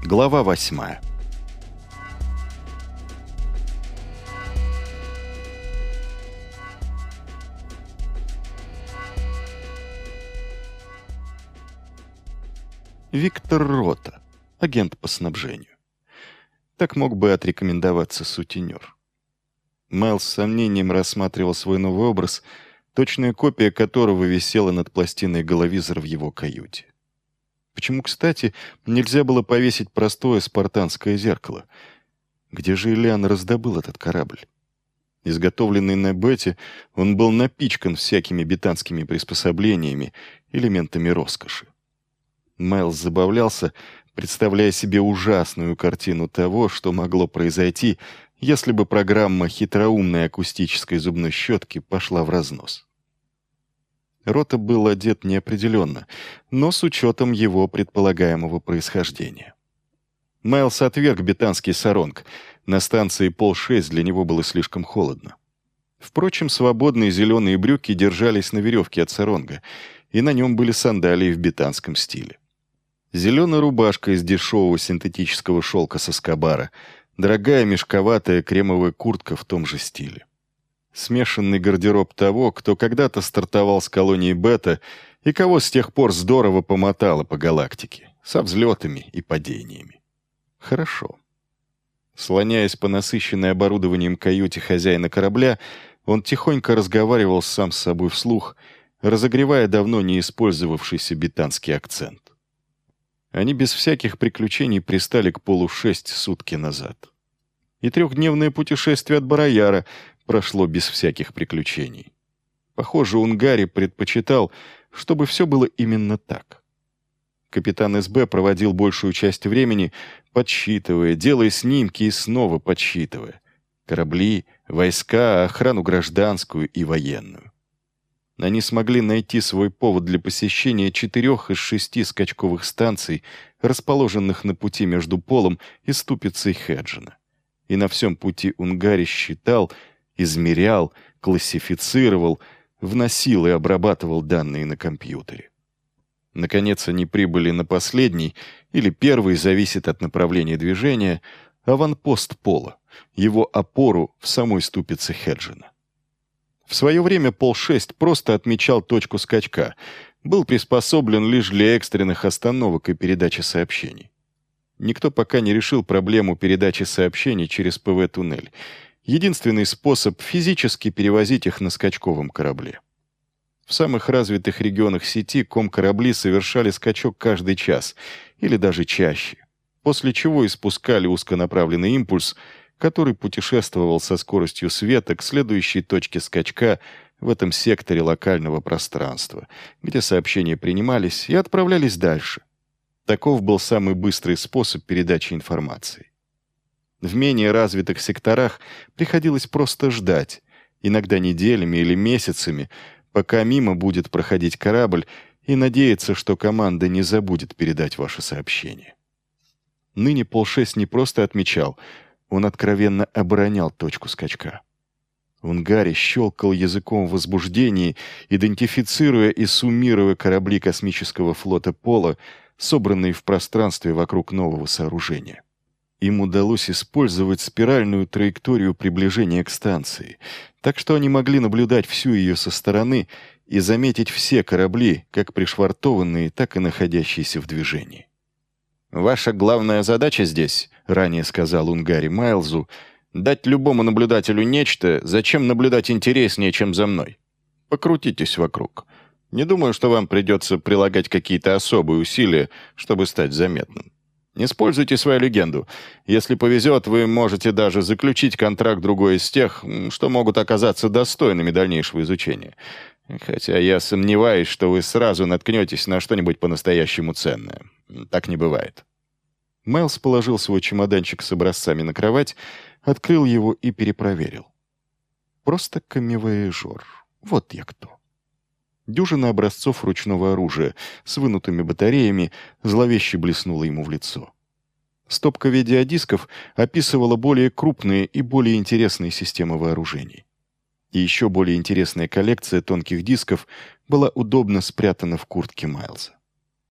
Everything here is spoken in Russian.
Глава 8. Виктор Рота, агент по снабжению. Так мог бы отрекомендоваться сутенер. Мэл с сомнением рассматривал свой новый образ, точная копия которого висела над пластиной головизора в его каюте. Почему, кстати, нельзя было повесить простое спартанское зеркало? Где же Ильян раздобыл этот корабль? Изготовленный на Бете, он был напичкан всякими бетанскими приспособлениями, элементами роскоши. Майлз забавлялся, представляя себе ужасную картину того, что могло произойти, если бы программа хитроумной акустической зубной щетки пошла в разнос. Рота был одет неопределенно, но с учетом его предполагаемого происхождения. Майлз отверг бетанский саронг. На станции 5:30 для него было слишком холодно. Впрочем, свободные зеленые брюки держались на веревке от саронга, и на нем были сандалии в бетанском стиле. Зеленая рубашка из дешевого синтетического шелка с Эскобара, дорогая мешковатая кремовая куртка в том же стиле. Смешанный гардероб того, кто когда-то стартовал с колонии Бета и кого с тех пор здорово помотало по галактике, со взлетами и падениями. Хорошо. Слоняясь по насыщенной оборудованием каюте хозяина корабля, он тихонько разговаривал сам с собой вслух, разогревая давно не использовавшийся бетанский акцент. Они без всяких приключений пристали к 5:30 сутки назад. И 3-дневное путешествие от Барояра прошло без всяких приключений. Похоже, Унгари предпочитал, чтобы все было именно так. Капитан СБ проводил большую часть времени, подсчитывая, делая снимки и снова подсчитывая. Корабли, войска, охрану гражданскую и военную. Они смогли найти свой повод для посещения 4 из 6 скачковых станций, расположенных на пути между Полом и Ступицей Хеджина. И на всем пути Унгари считал, измерял, классифицировал, вносил и обрабатывал данные на компьютере. Наконец они прибыли на последний, или первый, зависит от направления движения, аванпост Пола, его опору в самой Ступице Хеджина. В свое время 5:30 просто отмечал точку скачка, был приспособлен лишь для экстренных остановок и передачи сообщений. Никто пока не решил проблему передачи сообщений через ПВ-туннель. Единственный способ физически перевозить их на скачковом корабле. В самых развитых регионах сети комкорабли совершали скачок каждый час, или даже чаще, после чего испускали узконаправленный импульс, который путешествовал со скоростью света к следующей точке скачка в этом секторе локального пространства, где сообщения принимались и отправлялись дальше. Таков был самый быстрый способ передачи информации. В менее развитых секторах приходилось просто ждать, иногда неделями или месяцами, пока мимо будет проходить корабль, и надеяться, что команда не забудет передать ваше сообщение. Ныне 5:30 не просто отмечал, он откровенно оборонял точку скачка. Унгари щелкал языком в возбуждении, идентифицируя и суммируя корабли космического флота Пола, собранные в пространстве вокруг нового сооружения. Им удалось использовать спиральную траекторию приближения к станции, так что они могли наблюдать всю ее со стороны и заметить все корабли, как пришвартованные, так и находящиеся в движении. «Ваша главная задача здесь, — ранее сказал Унгари Майлзу, — дать любому наблюдателю нечто, зачем наблюдать интереснее, чем за мной. Покрутитесь вокруг. Не думаю, что вам придется прилагать какие-то особые усилия, чтобы стать заметным. Используйте свою легенду. Если повезет, вы можете даже заключить контракт другой из тех, что могут оказаться достойными дальнейшего изучения. Хотя я сомневаюсь, что вы сразу наткнетесь на что-нибудь по-настоящему ценное. Так не бывает». Майлз положил свой чемоданчик с образцами на кровать, открыл его и перепроверил. Просто камевояжер. Вот я кто. Дюжина образцов ручного оружия с вынутыми батареями зловеще блеснула ему в лицо. Стопка видеодисков описывала более крупные и более интересные системы вооружений. И еще более интересная коллекция тонких дисков была удобно спрятана в куртке Майлза.